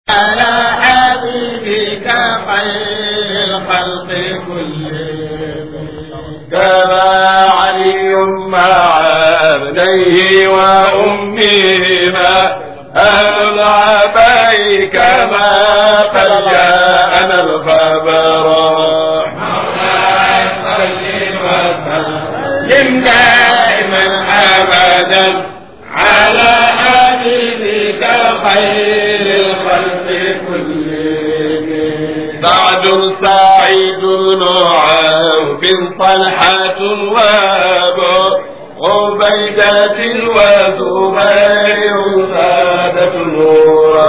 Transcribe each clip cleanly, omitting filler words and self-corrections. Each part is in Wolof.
على حبيبك خير الخلق كلهم كما علي مع ابنيه وأمهما أهل العباء كما قد جاءنا الخبر مولاي صل وسلم دائما أبدا على حبيبك خير الخلق كلهم سعد سعيد عوف طلحة وابو عبيدة وزبير سادة النور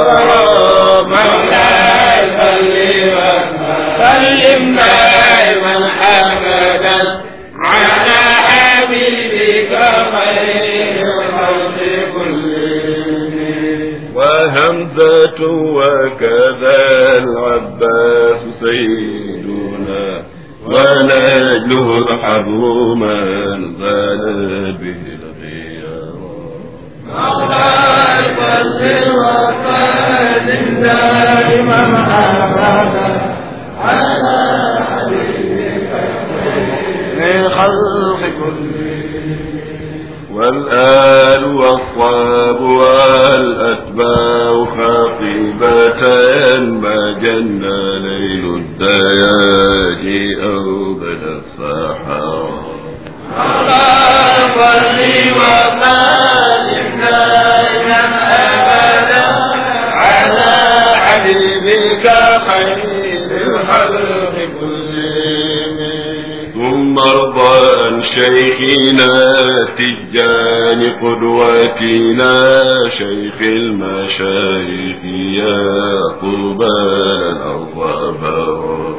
مولاي صل وسلم دائما أبدا على حبيبك خير الخلق كلهم وهمزة وكذا العباس سيدنا ونجله الحبر من زال به الغيار مولاي صل وسلم دائما أبدا على حبيبك خير الخلق كلهم والآل والصاب والأتباع خطيبة ما جن ليل الدياج أو بدا السحر على صل وسلم دائما أبدا على حبيبك خير الخلق كلهم ثم ارضى عن شيخنا تجان قدوتنا شيخ المشايخ يا قبال الأرض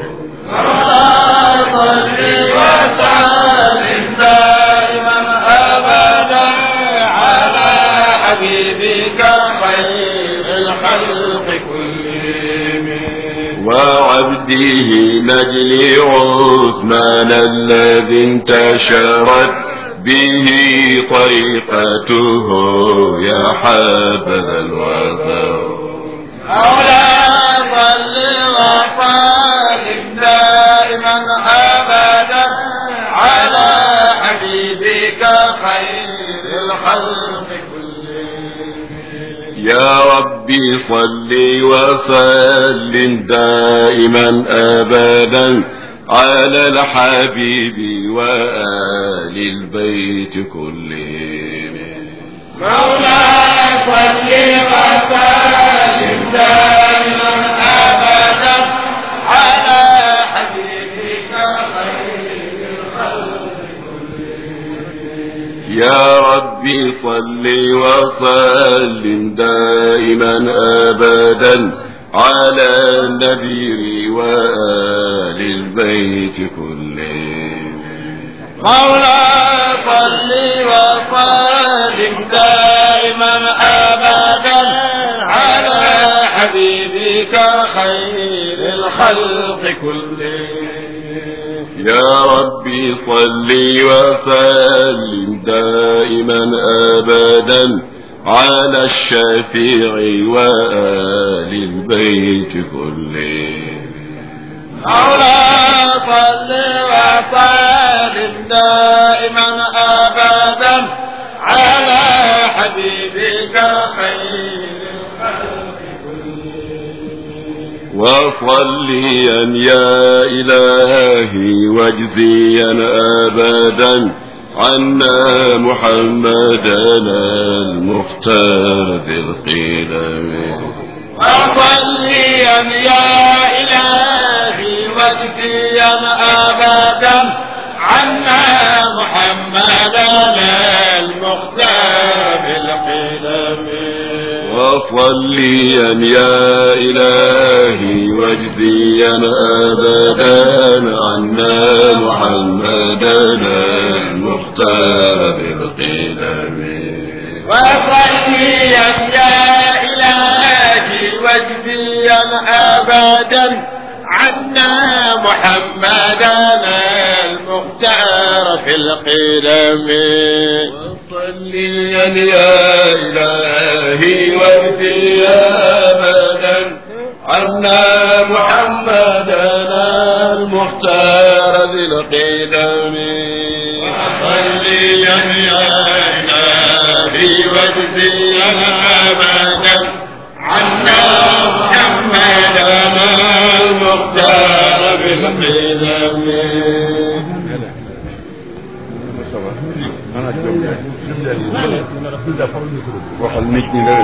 صل وسلم دائما أبدا على حبيبك خير الخلق كلهم وعبده نجل عثمان الذي انتشرت به طريقته يا حبذا الوثر مولاي صل وسلم دائما أبدا على حبيبك خير الخلق كلهم يا ربي صل وسلم دائما أبدا على الحبيب وآل البيت كلهم مولاي صل وسلم دائما أبدا على حبيبك خير الخلق كلهم يا ربي صل وسلم دائما أبدا على النبي وآل البيت كلهم مولاي صل وسلم دائما أبدا على حبيبك خير الخلق كلهم يا ربي صل وسلم دائما أبدا على الشفيع وآل البيت كلهم مولاي صل وسلم دائما أبدا على حبيبك خير الخلق كلهم وصليا يا إلهي واجزيا أبدا عنا محمدنا المختار ذي القلم وصليا يا إلهي واجزيا أبدا عنا محمدنا المختار ذي القلم وصليا يا إلهي واجزيا أبدا عنا محمدنا المختار بالقدم وصليا يا إلهي واجزيا أبدا عنا محمدنا المختار في القدم وصليا يا إلهي واجزي أبدا عنا محمدنا المختار ذي القدم وصليا يا إلهي واجزي أبدا عنا محمدنا المختار بالقدم waxal nit ñi la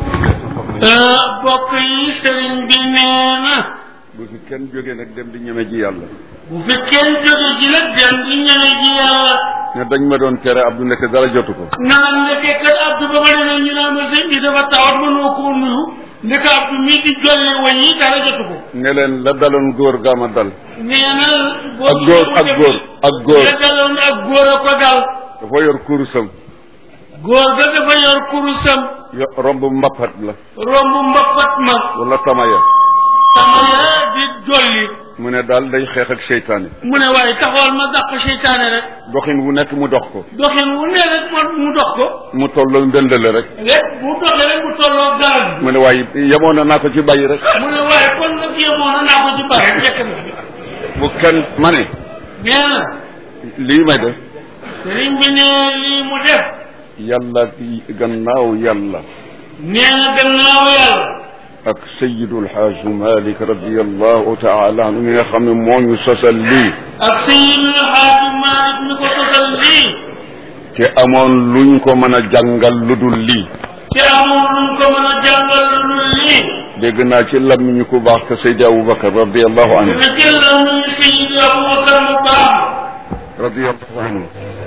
bokk yi sëriñ bi nee na bu fi kenn jógee nag dem di ñeme ji yàlla bu fi kenn jóge ji nag dem di ñeme ji yàlla ne dañ ma doon tere Abdou nekk dara jotu ko naan ndeke kat Abdou ba ma demee ñu naan ma sëñ bi dafa tawat mënoo koo nuyu ndeke Abdou mii di jolli wañ yi dara jotu ko ne leen la daloon góor gaama dal nee na ak góor la daloon ak góor a ko dal dafa yor kurusam góor ga dafa yor kurusam romb mbappat la romb mbappat ma wala tamaya di jolli mu ne daal day xeex ak seytaane mu ne waaye taxawal ma dàq seytaane rek doxin wu nekk mu dox ko doxin wu ne rek mu dox ko mu tolloo ndëndale rek bu doxee rek mu tolloo garab bi mu ne waaye yemoon na naa ko ci bàyyi rek mu ne waaye kon nag yemoon na naa ko ci bàyyi fekk na bu kenn ma ne nee na lii may def sëriñ bi ne lii mu def yàlla gannaaw yàlla nee na gannaaw yàlla ak Seydul Xaaj Malik radiyallahu taala anhu mi nga xam ne moo ñu sosal lii ak Seydul Xaaj Malik mi ko sosal lii te amoon luñ ko mën a jàngal lu dul lii te amoon luñ ko mën a jàngal lu dul lii dégg naa ci làmmiñu ku baax te Seydi Aboubacar radiyallahu anhu dégg ci làmmiñu Seydi Aboubacar bu baax radiyallahu anhu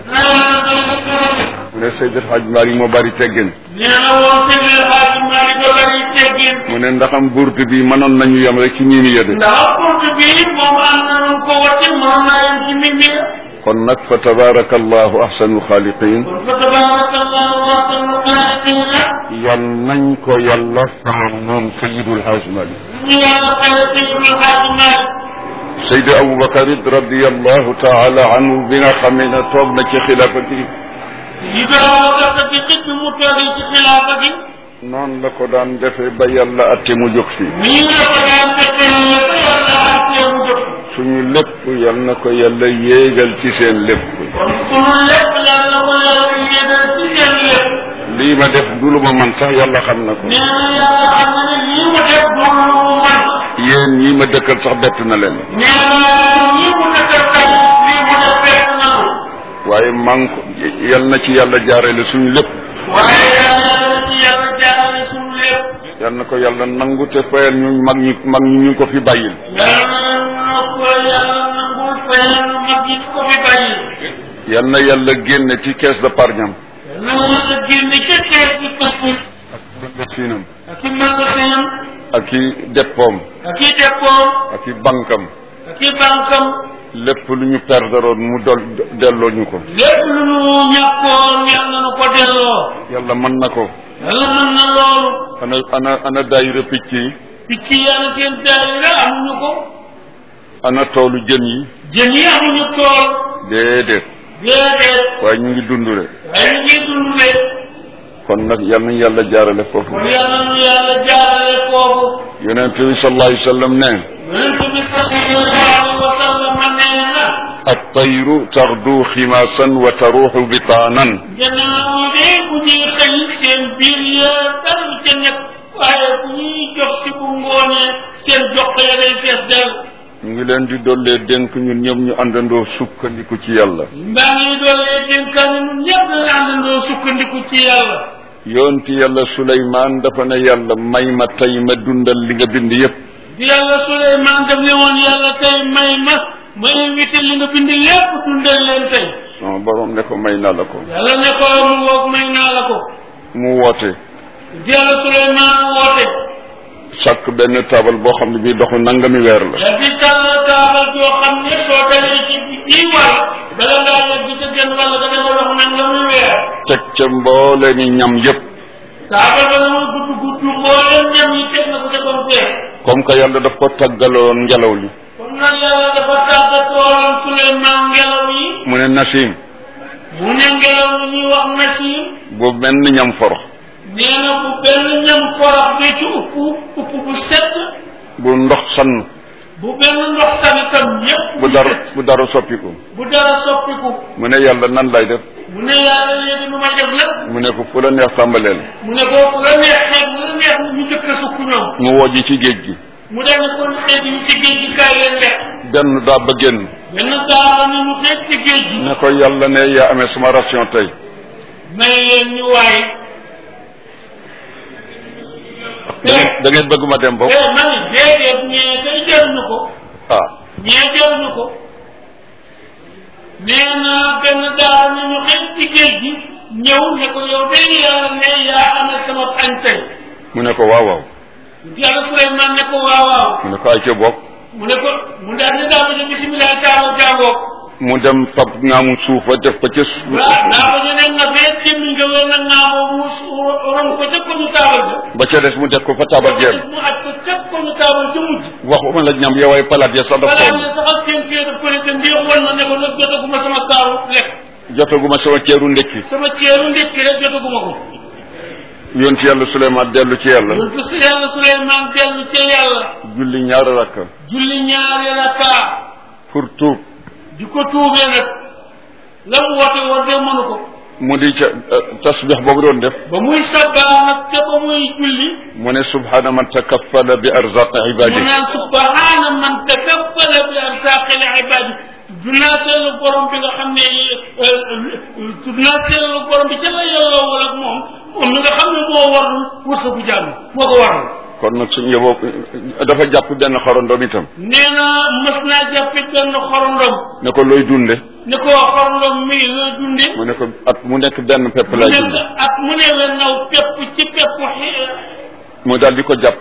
mu ne Seydi Xaaj Malik moo bari teggin nee na woon Seydi Xaaj Malik moo bari teggin mu ne ndaxam burtu bi mënoon nañu yem rek ci miimi ya de ndax burtu bi moom am nañu ko wati mënoon naa yem ci miimi ya kon nag fa tabaraka allahu ahsanul xaaliqin kon fa tabaraka allahu ahsanul xaaliqin yal nañ ko yàlla faral moom Seydul Xaaj Malik yàlla xale Seydul Xaaj Malik Seydi Aboubacar it radiyallahu taala anhu bi nga xamee ne toog na ci xilaafa gi yi Aboubacar ci xit bi mu toogee ci xilaafa gi noonu la ko daan defee ba yàlla atte mu jóg fi nii la ko daan defee ba yàlla atte mu jóg suñu lépp yal na ko yàlla yéegal ci seen lépp kon suñu lépp yàlla ko yàlla yéegal ci seen lépp lii ma def du lu ma man sax yàlla xam na ko nee na yàlla xam na ne lii ma def du lu man yéen ñii ma dëkkal sax bett na leen nee na lii mu dëkkal tey lii mu def bett na waaye man ko yal na ci yàlla jaarale suñu lépp waaye yàlla na ci yàlla jaarale suñu lépp yal na ko yàlla nangu te fayal ñu mag ñu ko fi bàyyil yàlla na ko yàlla nangul fayal mag ñi ko fi bàyyil yal na yàlla génne ci caisse d'épargne na nga génne ca kees bi topp ak magasinam ak i magasinam ak i déppoom ak i déppoom ak i bankam ak i bankam lépp lu ñu perderoon mu delloo ñu ko lépp lu ñu ñàkkoon yàlla na ko delloo yàlla mën na ko yàlla mën na loolu ana daayira picc yi picc yi ana seen daayira amuñu ko ana toolu jën yi jën yi amuñu tool déedéet waaye ñu ngi dund rek waaye ñu ngi dund rek kon nag yal nañu yàlla jaarale foofu kon yàlla nu yàlla jaarale foofu yonent bi sallallahu alayhi wa sallam ne yonent bi sallallahu alayhi wa sallam nee na at-tayru taxdu ximaasan wa taruuxu bitaanan gannaaw ñi de bu ñuy xëy seen biir ya dara lu ca nekk waaye bu ñuy jox si bu ngoonee seen jox ya day fees del ñu ngi leen di dollee dénk ñun ñëpp ñu àndandoo sukkandiku ci yàlla mbaa ngi dollee dénkaane ñun ñëpp ñu àndandoo sukkandiku ci yàlla yoonti yàlla Suleymaan dafa ne yàlla may ma tey ma dundal li nga bind yëpp bi yàlla Suleymaan daf ne woon yàlla tey may ma invité li nga bind lépp dundal leen tey sama borom ne ko may naa la ko yàlla ne ko mu ngoog may naa la ko mu woote bi yàlla Suleymaan woote sàkk benn taabal boo xam ne bii doxu nangami weer la di tàll taabal joo xam ne soo dalee ci bii wàll bala ngaa yegg sa genn wàll nga defa dox nangami weer teg ca mboolee ni ñam yëpp taabal ba la muy gudd mbooleem ñam yi teg na ko ca bam fees comme que yàlla daf ko tàggaloon ngelaw li comme nag yàlla dafa tàggatoon Souleymane ngelaw yi mu ne Nasim mu ne ngelaw li ñuy wax Nasim bu benn ñam forox nee na bu benn ñam forox bi ci upp bu set bu ndox sann bu benn ndox sanitam ñëpp bu dara soppiku bu dara soppiku mu ne yàlla nan lay def mu ne yàlla léegi nu may def nag mu ne ko fu la neex tàmbaleel mu ne ko fu la neex xeet mu la neex ñu jëkk a sukk ñoom mu wojji ci géej gi mu dem kon xeet yi ci géej gi kaay leen lekk benn daa ba génn benn daaba ni ñu xeet ci géej gi ne ko yàlla ne yaa amee sama ration tey may leen ñu waaye da ngeen bëgg ma dem boobu ma ni déedéet ñee day jaruñu ko ñee jaruñu ko nee na benn daaba ni ñu xeet ci géej gi ñëw ne ko yow day yàlla ne yaa amee sama añ tey mu ne ko waaw waaw yàlla Souleymane ne ko waaw waaw mu ne ko ay ca bokk mu ne ko mu daal ne daa ba ñu bisimilah taaba jàngoog mu dem fab ngaamu suufa def ko ca waaw daa ba ñu ne nga bee jëmmi nga wér na ngaamoo mu ron ko ca ko ñu taabal ba ca des mu def ko fa taabal jeem mu aj ko ca ko ñu taabal ca mujj waxuma la ñam yow ay palaat ya sax daf palaat ya sax ak seen fii daf ko ne te ndéex woon na ne ko nag jotaguma sama kaaru lekk jotaguma sama ceeru ndekki sama ceeru ndekki rek jotaguma ko yonti yàlla Souleymane dellu ci yàlla yonti yàlla Souleymane dellu ci yàlla julli ñaari rakka julli ñaari rakka pour tuub di ko tuubee nag la mu woote woon de mënu ko mu di ca tasbix boobu doon def ba muy sabbaa nag te ba muy julli mu ne subhana man takaffala bi arzaqi ibadi mu naan subhana man takaffala bi arzaqi ibadi dunaa seetlu borom bi nga xam ne dunaa seetlu borom bi ca la yelloo wala moom mi nga xam ne moo warul wërsëgu jàmm moo ko warul kon nag suñu yeboo dafa jàpp benn xorondom itam nee na mës naa jàppi benn xorondom ne ko looy dunde ne ko xorondom mi looy dunde mu ne ko at mu nekk benn pepp lay dunde at mu ne la naw pepp ci pepp mu daal di ko jàpp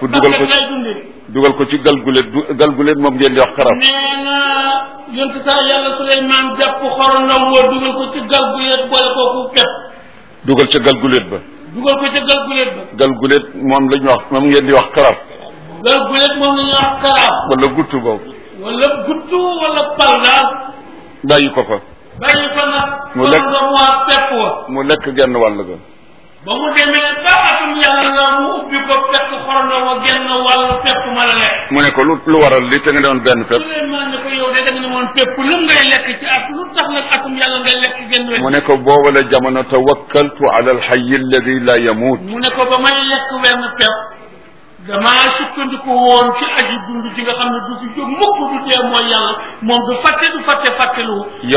dugal ko ci galgulet moom ngeen di wax xarab nee na yontu saa yàlla Souleymane jàpp xorondom woo dugal ko ci galgulet boole kooku pepp dugal ca galgulet ba dugal ko ca galgulet ba galgulet moom la ñu wax moom ngeen di wax xarab galgulet moom la ñuy wax xarab wala guttu boobu wala guttu wala pal daal bàyyi ko fa bàyyi fa nag mu lekk waa pepp wa mu lekk genn wàll ga ba mu demee ba atum yàlla nga mu ubbi ko fekk xorondom wa genn wàllu pepp ma la lekk mu ne ko lu waral li te nga doon benn pepp Souleymane ne ko yow de da nga ne woon pepp lu ngay lekk ci at lu tax nag atum yàlla ngay lekk genn wet mu ne ko booba la jamono tawakkaltu ala alxayi alladi la yamut mu ne ko ba may lekk wenn pepp damaa sukkandiku woon ci aji dund ji nga xam ne du fi jóg mukk du dee mooy yàlla moom du fàtte fàttelu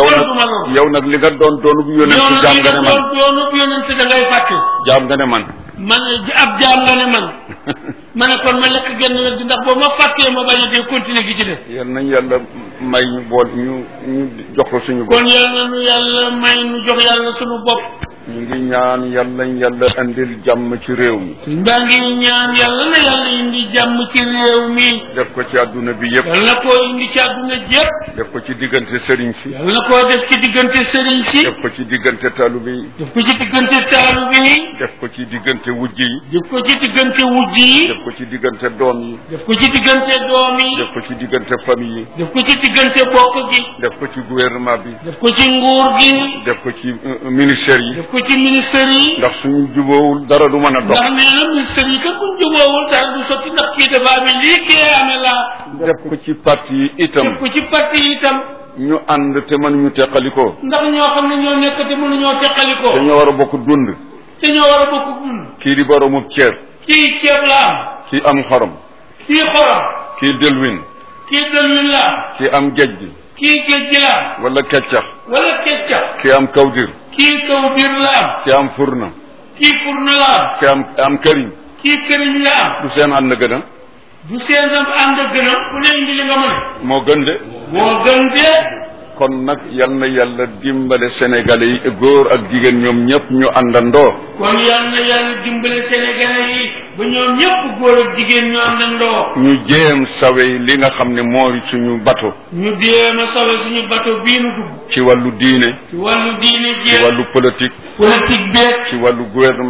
yow nag li nga doon doonub yonent jaam nga ne man doonub yonent da ngay fàtte jaam nga ne man ab jaam nga ne man ma ne kon ma lekk genn wet di ndax boo ma fàttee ma bañ a dee continuer gi ci des yal nañ yàlla may ñu bool ñu jox ko suñu bopp kon yal na nu yàlla may nu jox yàlla suñu bopp ñu ngi ñaan yàlla andil jàmm ci réew mi mbaa ngi ñaan yàlla na yàlla indi jàmm ci réew mi def ko ci àdduna bi yëpp yàlla na koo indi ci àdduna yëpp def ko ci diggante sëriñ si yàlla na koo def ci diggante sëriñ si def ko ci diggante taalibe yi def ko ci diggante taalibe yi def ko ci diggante wujj yi def ko ci diggante wujj yi def ko ci diggante doom yi def ko ci diggante doom yi def ko ci diggante famille yi def ko ci diggante bokk gi def ko ci gouvernement bi def ko ci nguur gi def ko ci ministère yi def ko ci ministère yi ndax suñu jubóowul dara du mën a dox ndax nee na ministère yi kat buñ jubóowul dara du sotti ndax kii dafa amee lii kii amee laa def ko ci parti yi itam def ko ci parti yi itam ñu ànd te mënuñu teqalikoo ndax ñoo xam ne ñoo nekk te mënuñoo teqalikoo te ñoo war a bokk dund te ñoo war a bokk dund kii di boromub ceeb kii ceeb la am kii am xorom kii xorom kii dëlwin kii dëlwin la am kii am géej gi kii géej gi la am wala keccax wala keccax kii am kawdir kii kawdir la am kii am furna kii furna la am kii am këriñ kii këriñ la am du seen ànd gën a du seen ànd gën a ku ne indi li nga mën moo gën de moo gën de kon nag yal na yàlla dimbale sénégalais yi góor ak jigéen ñoom ñëpp ñu àndandoo kon yal na yàlla dimbale sénégalais yi ba ñoom ñëpp góor ak jigéen ñu àndandoo ñu jéem sawe li nga xam ne mooy suñu bato ñu jéem a sawe suñu bato bii nu dugg ci wàllu diine ci wàllu diine ci wàllu politique beeg ci wàllu gouvernement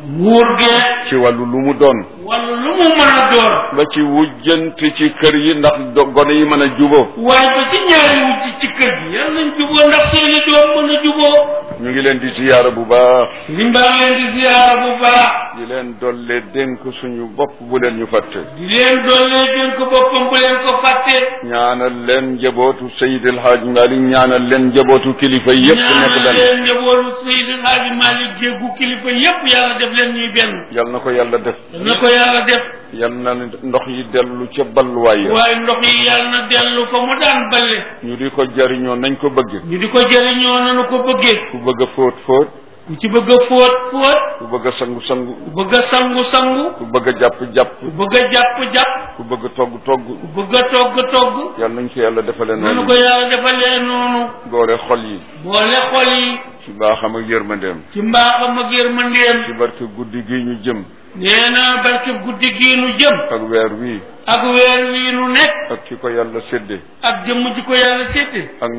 nguur ge ci wàllu lu mu doon wala lu mu mën a doon ba ci wujjant ci kër yi ndax gone yi mën a juboo waaye ba ci ñaari wujj ci kër gi yal nañ juboo ndax seeni doom mën a juboo ñu ngi leen di ziyaara bu baax sëriñ baa ngi leen di ziyaara bu baax di leen dollee dénk suñu bopp bu leen ñu fàtte di leen dollee dénk boppam bu leen ko fàtte ñaanal leen njabootu Seydil Hadj Malick ñaanal leen njabootu kilifa yépp nekk ñaanal benn leen njabootu Seydil Hadji Malick jéggu kilifa yépp yàlla def leen ñuy benn yal na ko yàlla def yal na ko yàlla def yal na ndox yi dellu ca balluwaay ya waaye ndox yi yàlla na dellu fa mu daan balle ñu di ko jariñoo nañ ko bëgg ñu di ko jëriñoo nanu ko bëggee ku bëgg a fóot fóot ku ci bëgg a fóot fóot ku bëgg a sangu sangu ku bëgg a sangu sangu ku bëgg a jàpp jàpp ku bëgg a jàpp jàpp ku bëgg a togg togg ku bëgg a togg togg yal nañ ko yàlla defalee nanu noonu ko yàlla defalee noonu boole xol yi boole xol yi ci baaxam ak yërmandeem ci mbaaxam ak yërmandeem ci barke guddi gi ñu jëm nee na barke guddi gii nu jëm ak weer wii ak weer wii nu nekk ak ki ko yàlla sédde ak jëmm ji ko yàlla sédde ak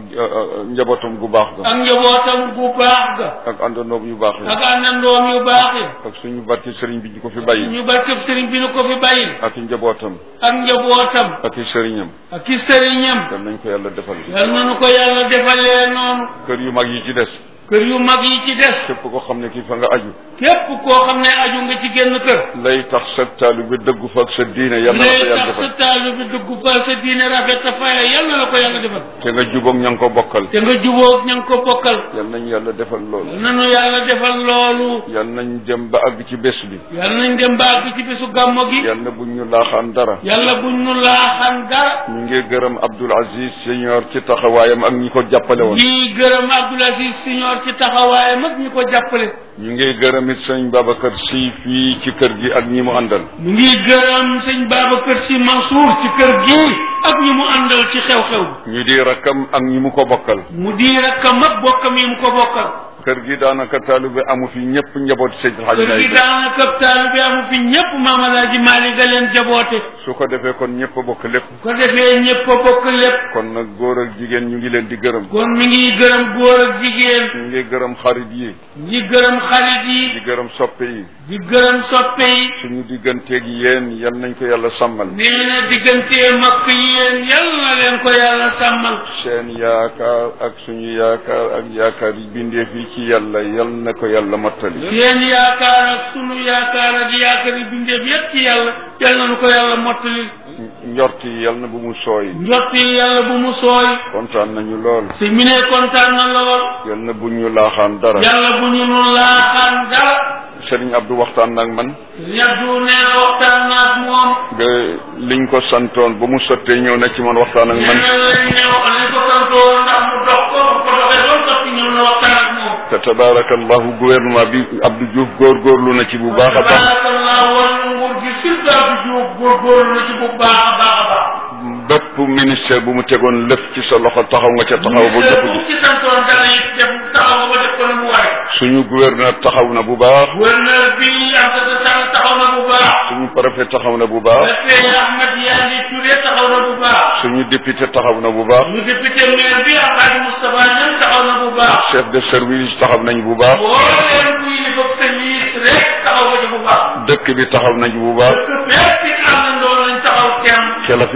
njabootam gu baax ga ak njabootam gu baax ga ak àndandoom yu baax ak yi àndandoom yu baax yi ak suñu barke sëriñ bi ñu ko fi bàyyi ñu barkeb sëriñ bi nu ko fi bàyyi ak i njabootam ak njabootam ak i sëriñam ak i sëriñam yal nañ ko yàlla defal yal na nu ko yàlla defalee noonu kër yu mag yi ci des kër yu mag yi ci des képp ko xam ne kii fa nga aju képp koo xam ne aju nga ci génn kër lay tax sa taalu bi dëggu fa ak sa diine yal na la ko lay yàlla tax sa defal taalu bi dugg fa sa diine rafet ta faya yal na la ko yàlla defal te nga jubóog ña nga ko bokkal te nga jubóog ña nga ko bokkal yal nañ yàlla defal loolu yal nanu yàlla defal loolu yal nañ dem ba àgg ci bés bi yal nañ dem baag ci bisu gàmmo gi yal na buñ ñu laaxaan dara yàlla buñ nu laaxan dara ñu ngi gërëm Abdoul Aziz Senior ci taxawaayam ak ñi ko jàppale woon di gërëm Abdoul Aziz Senior ci taxawaayam ak ñi ko jàppale ñu ngi gërëm it sëñ Babacar Sy fii ci kër gi ak ñi mu àndal ñu ngi gërëm sëñ Babacar Sy Mansour ci kër gi ak ñi mu àndal ci xew-xew ñu di rakkam ak ñi mu ko bokkal mu di rakkam ak bokkam yi mu ko bokkal kër gi daanaka taalibe amu fi ñëpp njaboot Seydi El Hadji kër gi Malick daanaka taalibe amu fi ñëpp Maam Alaaji Maalik da leen jaboote su ko defee kon ñëpp a bokk lépp ko defee ñëpp a bokk lépp kon nag góor ak jigéen ñu ngi leen di gërëm kon mi ngi gërëm góor ak jigéen ñu ngi gërëm xarit yi di gërëm xarit yi di gërëm soppe yi di gërëm soppe yi suñu digganteeg yéen yal nañ ko yàlla sàmmal nee na diggantee makk yéen yal na leen ko yàlla sàmmal seen yaakaar ak suñu yaakaar ak yaakaar yi bindeef yi ci yàlla yal na ko yàlla mottali seen yaakaar ak sunu yaakaar ak yaakaar yi bindeef yépp ci yàlla yal na nu ko yàlla mottali njort yi yal na bu mu sooy njort yi yàlla bu mu sooy kontaan nañu lool si mi ne kontaan na lool yal na bu ñu laaxaan dara yàlla bu ñu nu laaxaan dara Sëriñ Abdou waxtaan nag man yaddu nee na waxtaan na ak moom nga liñ ko santoon ba mu sottee ñëw na ci man waxtaan ak man nee na lañ ko santoon ndax mu dox ko bu ko doxee loolu sotti ñëw na waxtaan ak moom te tabaarakallahu gouvernement bi Abdou Diouf góorgóorlu na ci bu baax a baax tabaarakallahu wala nguur gi surtout Abdou Diouf góorgóorlu na ci bu baax a baax a baax bépp ministère bu mu tegoon lëf ci sa loxo taxaw nga ca taxaw ba jëpp ji ci santoon dara it def taxaw nga ba def ko na mu waree suñu gouverneur taxaw na bu baax gouverneur bi Amsata Tall taxaw na bu baax suñu préfet taxaw na bu baax préfet Ahmed Yandi Touré taxaw na bu baax suñu député taxaw na bu baax ñu député maire bi Alhaji Moustapha Niang taxaw na bu baax chef de service taxaw nañ bu baax boo leen buy li bopp service rek taxaw nga ci bu baax dëkk bi taxaw nañ bu baax bépp ci àndandoo lañ taxaw kenn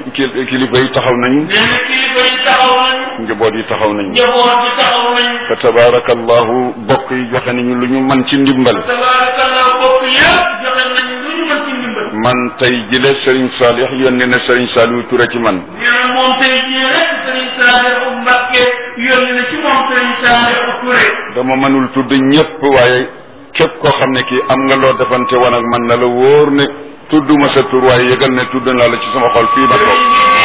kilifa yi taxaw nañu nee na kilifa yi taxaw nañu njaboot yi taxaw nañu njaboot bi taxaw nañu fa tabaarakallahu bokk yi joxe nañu lu ñu mën ci ndimbal tabaarakallah bokk yëpp joxe nañu lu ñu mën ci ndimbal man tey jile Serigne Salih yónni na Serigne Saliou Touré ci man nee na moom tey jii rek Serigne Saliou Mbacké yónni na ci moom Serigne Saliou Touré dama mënul tudd ñëpp waaye képp koo xam ne kii am nga loo defante woon ak man na la wóor ne tudduma sa tur waaye yëgal ne tudd naa la ci sama xol fii ba toog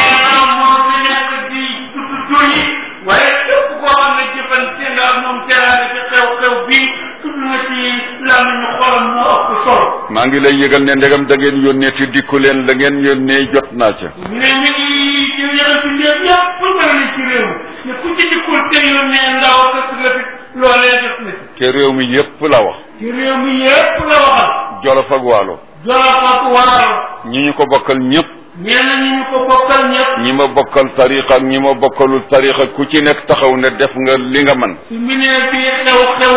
moom mi nekk di tudd tur yi waaye képp koo xam ne jëfante nga ak moom teraale ci xew-xew bii tudd na ci làmmiñu xolam moo ëpp solo maa ngi lay yëgal ne ndegam da ngeen yónnee te dikku leen la ngeen yónnee jot naa ca ne mi ngi ci yëngatu ndéem yëpp fu mel ni ci réew mi ne ku ci dikkul te yónnee ndaw ak ëpp la fi loolee def na ci te réew mi yépp la wax ci réew mi yëpp la waxal Jolof ak Waalo Jolof ak Waalo ñi ñu ko bokkal ñëpp nee na ñi ñu ko bokkal ñëpp ñi ma bokkal tariqa ak ñi ma bokkalul tariqa ku ci nekk taxaw ne def nga li nga man su mi nee bii xew-xew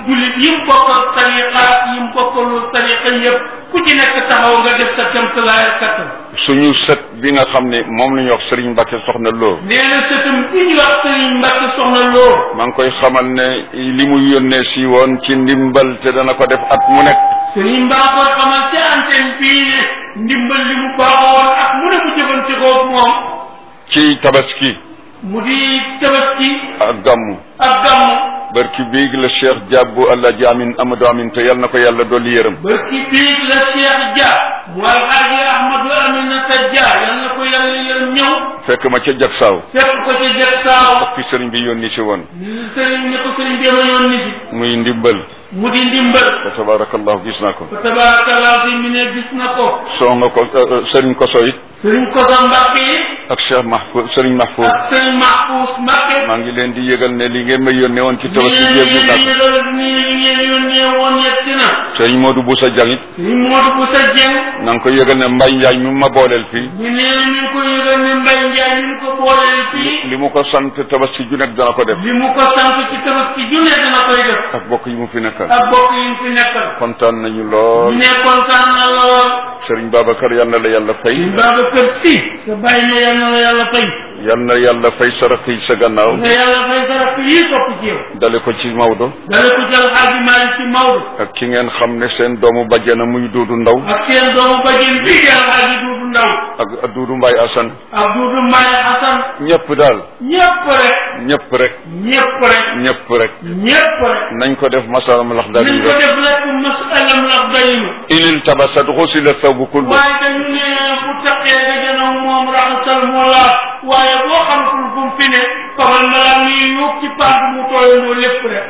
jullit yi mu bokkal tariqa yi mu bokkalul tariqa yëpp ku ci nekk taxaw nga def sa kéemtalaay kattan. suñu sët bi nga xam ne moom la ñuy wax Serigne Mbacke Soxna Lo. nee na sëtam bi ñuy wax Serigne Mbacke Soxna Lo. maa ngi koy xamal ne li mu yónnee si woon ci ndimbal te dana ko def at mu nekk. Serigne Mbacke koy xamal ca antenne bii ne ndimbal li mu baaxoon ak mu ne mu jëfandikoo moom. ci tabaski. mu di tabaski. ak gàmmu. ak gàmmu. barki biig la Cheikh Diabou Allah Amin Amadou Amin te yal na ko yàlla dolli yërëm. barki biig la Cheikh Dia. mu alxaaji Ahmadou Aminata Dia yal na ko yàlla yërëm ñëw. fekk ma ca Jaksaaw. fekk ko ca Jaksaaw. ak fi sëriñ bi yónni si woon. sëriñ ne ko sëriñ bi ma yónni si. muy ndimbal. mu di ndimbal. fa tabarakallahu gis naa ko. fa tabarakallahu si mi ne gis na ko. soo nga ko sëriñ Koso it. sëriñ Koso Mbacke it. ak Cheikh Mahfouz sëriñ Mahfouz. ak sëriñ Mahfouz Mbacke. maa ngi leen di yëgal ne li ngeen ma yónnee woon ci tabaski jéegu naa ko. li ngeen yónnee woon yegg si na. sëriñ Modou Boussa Dieng it. sëriñ Modou Boussa Dieng. na nga ko yëgal ne Mbaye Ndiaye mi ma booleel fii. ñu ne ñu ngi ko yëgal ne Mbaye Ndiaye mi ko booleel fii. li mu ko sant tabaski ju nekk dana ko def. li mu ko sant ci tabaski ju nekk dana koy def. ak bokk yi mu fi nekkal. ak bokk yi mu fi nekkal. kontaan nañu lool. ñu ne kontaan na lool. Serigne Babacar yal na la yàlla fay. Serigne Babacar si. sa bàyyi ne yal na la yàlla fay. yal na yàlla fay sa rakk yi sa gannaaw. na yàlla fay sa rakk yi topp ci yow. dale ko ci Maodo. dale ko ci Alxaaji Maalik Si Maodo. ak ki ngeen xam ne seen doomu bajjana muy Duudu Ndaw. ak seen doomu bajjen bii di Alxaaji Duudu Ndaw. ak Duudu Mbaye Assane. ak Duudu Mbaye Assane. ñëpp daal. ñëpp rek. ñëpp rek. ñëpp rek. ñëpp rek. ñëpp rek. nañ ko def masalam laxdar yi nañ ko def rek masalam laxdar yi. inil tabasat xusila thawbu kullu. waaye dañu ne bu taqee nga jënoon moom raxasal moo la waaye boo xam fu mu fi ne xamal malaan yi yóbbu ci paak mu tooyandoo lépp rek.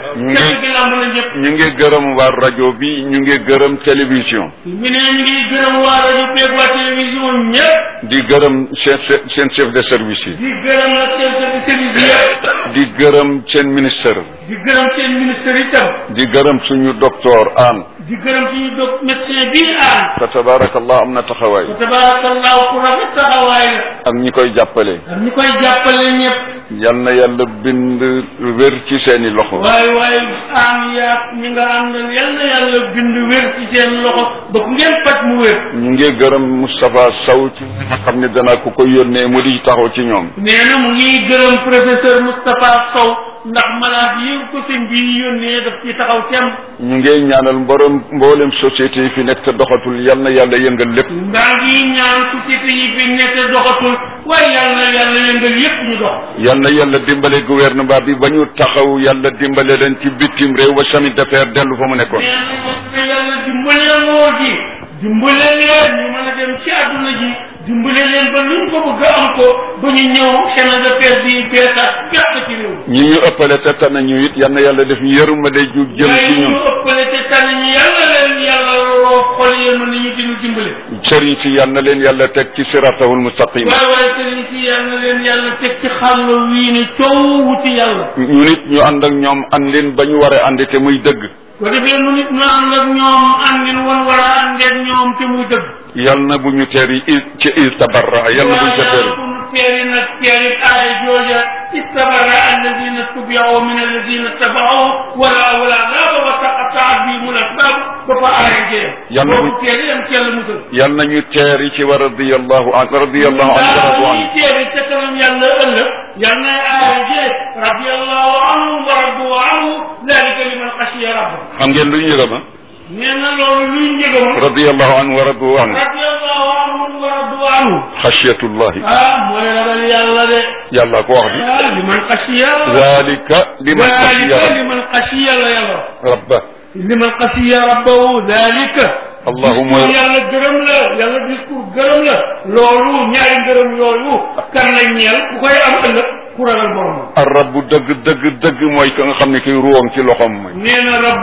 ñu ngi gërëm waa rajo bi ñu ngi gërëm télévision. ñu ne ñu ngi gërëm waa rajo beeg waa télévision ñëpp. di gërëm seen chef de service yi. di gërëm nag seen chef de service yëpp. di gërëm seen ministère. di gërëm seen ministère itam. di gërëm suñu docteur Anne. di gërëm suñu médecin bii Anne. fa tabarakallah am na taxawaay. fa tabarakallah ku rafet taxawaay la. ak ñi koy jàppale. ak ñi koy jàppale ñëpp. yal na yàlla bind wér ci seeni loxo. waaye Anne yaa ñi nga àndal yal na yàlla bind wér ci seen loxo ba ku ngeen faj mu wér. ñu ngi gërëm Moustapha Sow ci xam ne danaa ko ko yónnee mu di taxaw ci ñoom. nee na mu ngi gërëm professeur Moustapha Sow ndax malade yi ko sëñ bi yónnee daf ci taxaw tem. ñu ngi ñaanal mboolem société yi fi nekk te doxatul yal na yàlla yëngal lépp. ndaa ngi ñaan société yi fi nekk te doxatul waaye yal na yàlla yëngal yépp ñu dox. yal na yàlla dimbale gouvernement bi ba ñu taxaw yàlla dimbale leen ci bitim réew ba chemin de fer dellu fa mu nekkoon. nee na yàlla dimbale moo ji dimbale leen ñu mën a dem ci àdduna ji dimbale leen ba luñ ko bëgg a am ko ba ñu ñëw chemin de fer bi beesaat fekk ci réew. ñi ñu ëppale te tane ñu it yal na yàlla def yërmande ju jëm ci ñun. ñu ëppale te tane ñu yàlla leen yàlla loo xol yéen ni ñu dinu dimbale. sëriñ si yal na leen yàlla teg ci siratahul mustaqim. waaye sëriñ si yal na leen yàlla teg ci xàll wii ne coow wuti yàlla. ñu nit ñu ànd ak ñoom ànd leen ba ñu war a ànd te muy dëgg. ko defee nu nit ñu ànd ak ñoom àndin woon war a àndeeg ñoom te muy dëgg. yal na bu ñu teeri ci istabarra yal na bu ñu sa teeri. waaye bu ñu teeri nag teeri aaya jooja istabarra alladina tubiu min alladina tabaau wala daaba wa taqattaat bihimul asbaab ba fa aaya jee. yal na bu teeri am ci yàlla musal. yal na ñu teeri ci wa radiyallahu an radiyallahu an waradu an. ñu teeri ca kanam yàlla ëllëg yal na aaya jee radiyallahu anhu wa radu anhu dalika liman xashiya rabba. xam ngeen lu ñu yëgama. nee na loolu luy njëgama. radiyallahu anhu wa radu anhu. radiyallahu anhu wa radu anhu. xasiyatullahi. mooy ragal yàlla de. yàlla ko wax bi. liman xasiya. zalika liman xasiya liman xasiya la yàlla. rabba. liman xasiya rabbahu zalika. allahumma yàlla gërëm la yàlla discours gërëm la. loolu ñaari ngërëm yooyu. kan la ñeel ku koy am ëllëg ku ragal borom. ar rabbu dëgg mooy ka nga xam ne kii ruwam ci loxoom mooy. nee na rabbu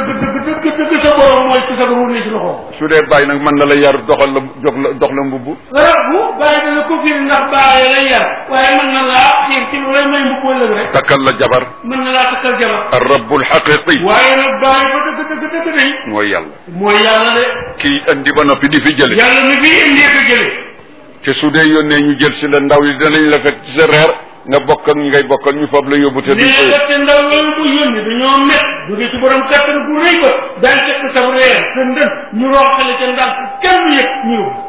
dëgg sa borom mooy ci sa ruur ne ci loxoom. su dee bàyyi nag mën na la yar doxal la dox la mbubb. rabbu bàyyi dana ko firi ndax bàyyi la yar waaye mën na laa xiir ci lu lay may mbubb ëllëg rek. takkal la jabar. mën na laa takkal jabar. ar rabbul xaqiqi. waaye nag bàyyi ba dëgg day. mooy yàlla. mooy yàlla de. kii andi ba noppi di fi jële. yàlla mi fi indee ko jële. te su dee yónnee ñu jël si la ndaw yi danañ la fekk ci sa reer nga bokk ak ñi ngay bokkal ñu fab la yóbbu te duñ nee nga te ndaw loolu bu yónni dañoo met jóge ci borom kattan bu rëy ba daan fekk sa reer sa ndën ñu roxale ca ndànk kenn du yëg ñu yóbbu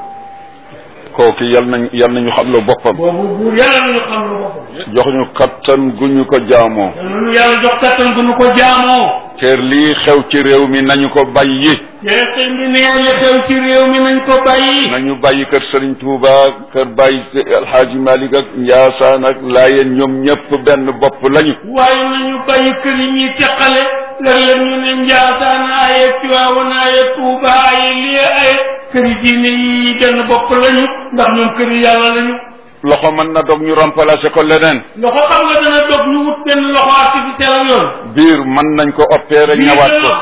kooku yal nañu xam loo boppam boobu buur yàlla nañu xam lu boppam jox ñu kattan gu ñu ko jaamoo yal nañu yàlla jox kattan gu ñu ko jaamoo teer lii xew ci réew mi nañu ko bàyyi te sëñ bi nee la xew ci réew mi nañ ko bàyyi nañu bàyyi kër Serigne Touba kër Baye Alhaji Malick ak Ndiassane ak Laayeen ñoom ñëpp benn bopp lañu waaye nañu bàyyi kër yi ñuy teqale léeg-léeg ñu ne Ndiassane aye Tiwaawan aye Touba aye lii aye kër yi diine yi benn bopp lañu ndax ñoom kër yi yàlla lañu loxo mën na dog ñu remplacer ko leneen loxo xam nga dana dog ñu wut benn loxo artificiel ak yoon biir mën nañ ko opérer ñawaat ko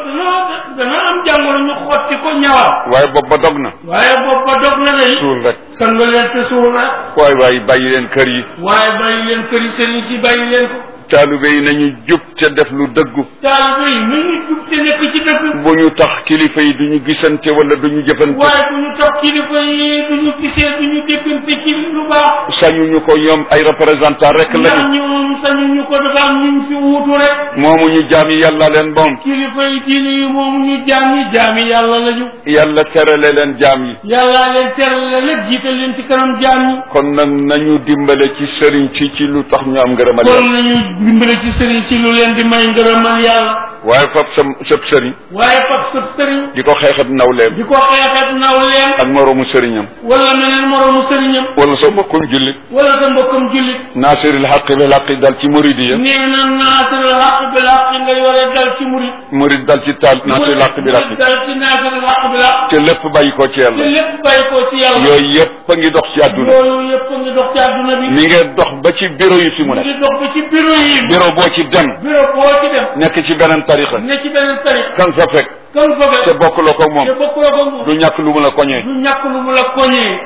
dana am jàngoro ñu xotti ko ñawaat waaye bopp ba dog na waaye bopp ba dog na day suul rek sang leen te suul rek waay bàyyi leen kër yi waaye bàyyi leen kër yi sëriñ si bàyyi leen ko taalibe yi nañu jub te def lu dëggu taalibe yi nañu jub te nekk ci dëgg bu ñu tax kilifa yi duñu gisante wala duñu jëfante waaye bu ñu tax kilifa yi duñu gisee duñu déggante ci lu baax sañuñu ko ñoom ay représentant rek ndax lañu ñoom sañuñu ko dafa am ñu fi wuutu rek moomu ñu jaami yàlla leen moom kilifa yi diine yi moomu ñu jaami yàlla lañu yàlla terale leen jaam yi yàllaa leen terale lépp jiital leen ci kanam jaam ñi kon nag nañu dimbale ci sëriñ ci lu tax ñu am ngërëmal kon yàlla nañu dimbale ci sëriñ si lu leen di may ngërëmal yàlla waaye fab sëb sëriñ waaye fab sëb sëriñ di ko xeexat nawleem di ko xeexat nawleem ak moroomu sëriñam wala meneen moroomu sëriñam wala sa mbokkum jullit wala sa mbokkam jullit naasiril xaqi bil xaqi dal ci muridiya nee na naasiril xaq bil xaq nga yore dal ci murid dal ci taal naasiril xaqi bil xaqi dal ci naasiril xaq bil xaq te lépp bàyyi ko ci yàlla te lépp bàyyi ko ci yàlla yooyu yëpp a ngi dox ci àdduna loolu yëpp a ngi dox ci àdduna bi mi ngi dox ba ci bureau yi fi mu mi nekk ngi dox ba ci bureau yi bureau boo ci dem bureau boo ci dem nekk ci beneen tarixa ne ci beneen tarix kan fa fekk kan foge te bokkuloo ko moom te bokkuloo ko moom du ñàkk lu mu la koñee du ñàkk lu mu la koñee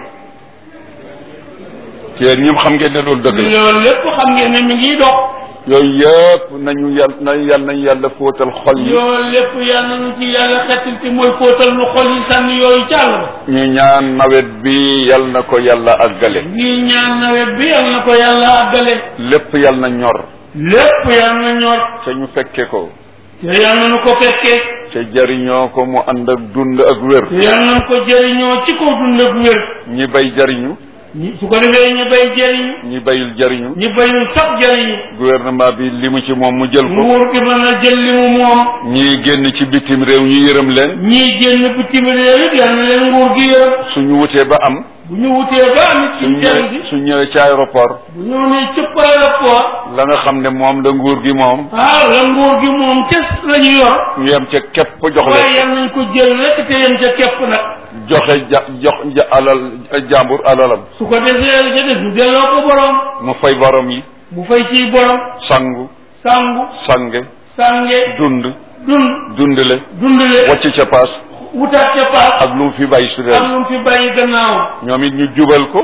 ci yéen ñëpp xam ngeen ne loolu dëgg la loolu lépp xam ngeen ne mi ngi dox yooyu yëpp nañu yàlla fóotal xol yi loolu lépp yàlla nañu ci yàlla xettil ci mooy fóotal nu xol yi sànni yooyu càll ba ñu ñaan nawet bi yal na ko yàlla àggale ñii ñaan nawet bi yàlla na ko yàlla àggale lépp yal na ñor lépp yàlla na ñor te ñu fekke ko te yàlla na ko fekkee te jariñoo ko mu ànd ak dund ak wér te yàlla na ko jëriñoo ci kaw dund ak wér ñi bay jariñu su ko defee ñu bay jëriñu ñi bayul jariñu ñu bayul sax jëriñu gouvernement bi li mu ci moom mu jël ko nguur gi mën a jël li mu moom ñii génn ci bitim réew ñu yërëm leen ñii génn bitim réew it yal na leen nguur gi yërëm suñu wutee ba am bu ñu wutee ba amit suñ dellu si suñ ñëwee ci aéroport bu ñëw ne cëpp aéroport la nga xam ne moom la nguur gi moom la nguur gi moom ces la ñu yor ñu yem ca képp jox waaye leen yal nañ ko jël rek te yem ca képp nag joxe jox alal jàmbur alalam su ko desee la ca des ñu delloo ko borom mu fay borom yi mu fay ciy borom sangu sange dundle dundle wàcc ca paas wutaat ca paas ak lu mu fi bàyyi su dee ak lu mu fi bàyyi gannaaw ñoom it ñu jubal ko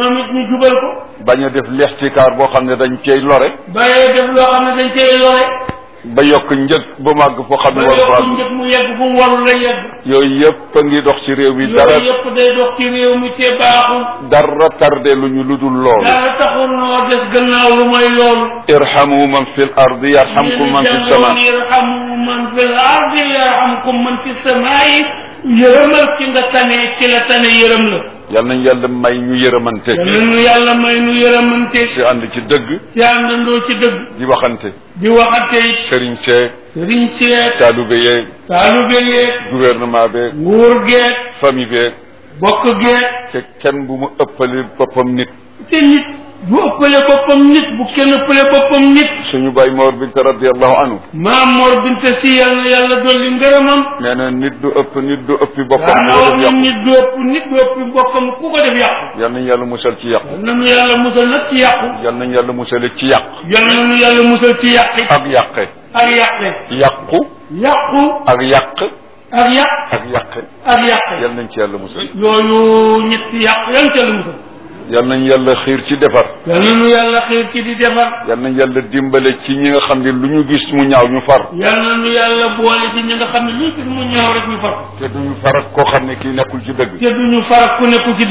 bañ a def lextikaar boo xam ne dañ cay lore bàyyee def loo xam ne dañ cay lore ba yokk njëg ba màgg foo xam ne ba war yokk njëg mu yegg fu mu warul la yegg yooyu yëpp a ngi dox ci réew mi dara yooyu yëpp day dox ci réew mi te baaxul dara tardé lu ñu lu dul loolu dara taxul noo des gannaaw lu mooy loolu irhamu man fi l ardi yarhamkum man fi sama irhamu man fi l ardi yarhamkum man fi samaayi yërëmal ki nga tane ki la tane yërëm la yal nañ yàlla may ñu yërëmante yal nañu yàlla may nu yërëmante ci ànd ci dëgg ci àndandoo ci dëgg di waxante di waxante it sëriñ seeg sëriñ seeg taalube yeeg gouvernement beeg nguur geeg famille beeg bokk geeg te kenn bu mu ëppale boppam nit te nit bu ëppale boppam nit bu kenn ëppale boppam nit suñu bàyyi Mor Binta radiallahu anhu maam Mor Binta si yal na yàlla dolli ngërëmam nee na nit du ëppi boppam nit du ëpp boppam ku ko def yàqu yal nañu yàlla musal ci yàqu yal nañu yàlla musal nag ci yàqu yal nañu yàlla musale ci yàq yal nañu yàlla musal ci yàqi ak yàqe ak yàqe yàqu ak yàq ak yàq ak yàqe ak yàqe yal nañ ci yàlla musal yooyu ñetti yàq yan ca la musal yal nañ yàlla xiir ci defar yal nañu yàlla xiir ci di defar yal nañ yàlla dimbale ci ñi nga xam ne lu ñu gis mu ñaaw ñu far yal nañu yàlla boole ci ñi nga xam ne lu ñu gis mu ñaaw rek ñu far te duñu far ak koo xam ne kii nekkul ci dëgg te duñu far ku nekkul ci dëggit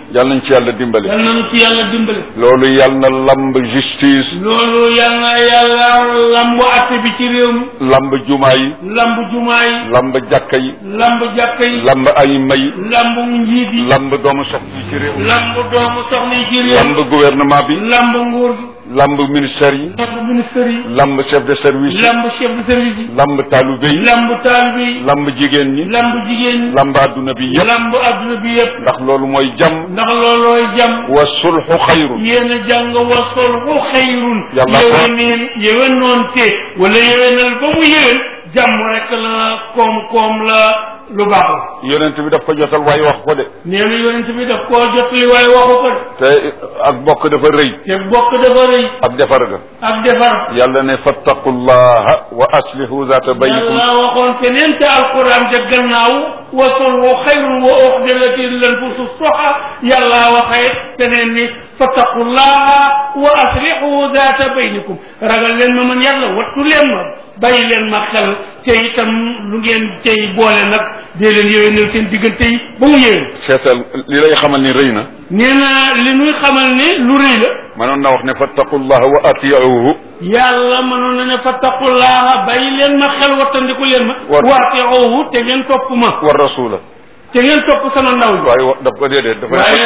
yal nañ ci yàlla dimbale. yal nañu ci yàlla dimbale. loolu yal na lamb justice. loolu yal na yàlla lamb atte bi ci réew mi. lamb jumaa yi. lamb jumaa yi. lamb jàkka yi. lamb jàkka yi. lamb ay may. lamb njiit yi. lamb doomu soxna yi ci réew mi. lamb doomu soxna yi ci réew mi. lamb gouvernement bi. lamb nguur gi. lamb ministère yi. lamb ministère yi. lamb chef de service yi. lamb chef de service yi. lamb taalibe yi. lamb taalibe yi. lamb jigéen ñi. lamb jigéen ñi. lamb adduna bi yëpp. lamb adduna bi yëpp. ndax loolu mooy jàmm. ndax loolooy jàmm. wa sulxu xayrun. yéen a jàng wa sulxu xayrun. yàlla ko yéwéneen yéwénoon te wala yéwénal ba mu yéwén jàmm rek la koom-koom la lu baax la. yonent bi daf ko jotal waaye wax ko de. nee na yonent bi daf koo jotali waaye waxu ko de. te ak bokk dafa rëy. te bokk dafa rëy. ak defar ga. ak defar. yàlla ne fattaqullaha wa aslihu zaata baynikum. yàlla waxoon feneen ca alquran ca gannaaw wa sulhu xayrun wa uxdilatil lanfusu soxa yàlla waxee feneen ni fattaqullaha wa aslihu zaata baynikum ragal leen ma man yàlla wattu leen ma bàyyi leen ma xel te itam lu ngeen cay boole nag dee leen yéwénal seen diggante yi ba mu yéwén. seetal li lay xamal ni rëy na. nee na li nuy xamal ne lu rëy la. mënoon na wax ne fattaqullaha wa atiuhu. yàlla mënoon na ne fattaqullaha bàyyi leen ma xel wattandiku leen ma. wa atiuhu te ngeen topp ma. wa rasula. te ngeen topp sama ndaw yi. waaye daf ko déedéet. waaye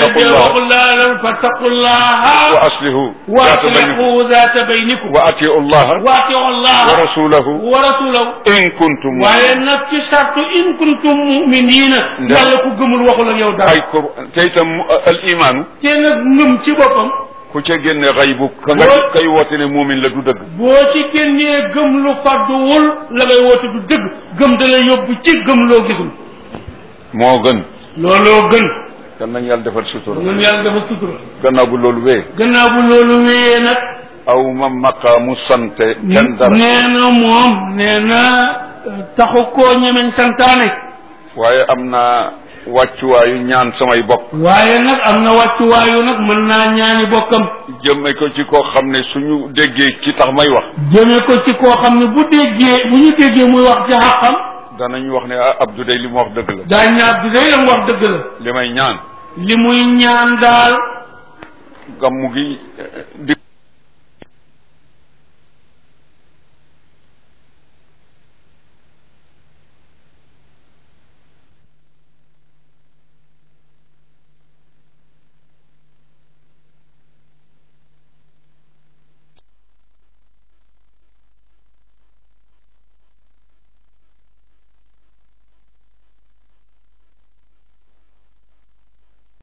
fattaqullaha wa aslihu. wa aslihu zaata baynikum. wa atiu allaha. wa atiu allaha. wa rasulahu. wa rasulahu. in kuntum. waaye nag ci sartu in kuntum muminina. yàlla ku gëmul waxul ak yow dara. ay ko te itam al imaanu. te nag ngëm ci boppam. ku ca génne xaybu ka nga kay woote ne muumin la du dëgg. boo ci génnee gëm lu fàdduwul la ngay woote du dëgg gëm da lay yóbbu ci gëm loo gisul. moo gën. looloo gën. kan nañ yàlla defal sutura. ñun yàlla defal sutura. gannaaw bu loolu wee. gannaaw bu loolu wee nag. aw ma maqaamu sante. kenn dara nee na moom nee na taxu koo ñemeñ santaane. waaye am na wàccuwaayu ñaan samay bokk. waaye nag am na wàccuwaayu nag mën naa ñaani bokkam. jëme ko ci koo xam ne suñu déggee ci tax may wax. jëme ko ci koo xam ne bu ñu déggee muy wax ci xàqam. danañ wax ne ah Abdou day li mu wax dëgg la. daañu ne Abdou day la mu wax dëgg la. li may ñaan. li muy ñaan daal. gàmmu gi di